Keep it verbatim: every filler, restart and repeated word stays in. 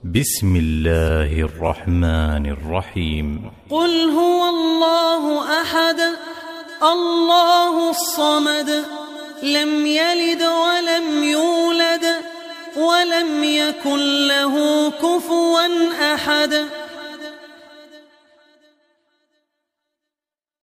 بسم الله الرحمن الرحيم. قل هو الله أحد الله الصمد لم يلد ولم يولد ولم يكن له كفوا أحد.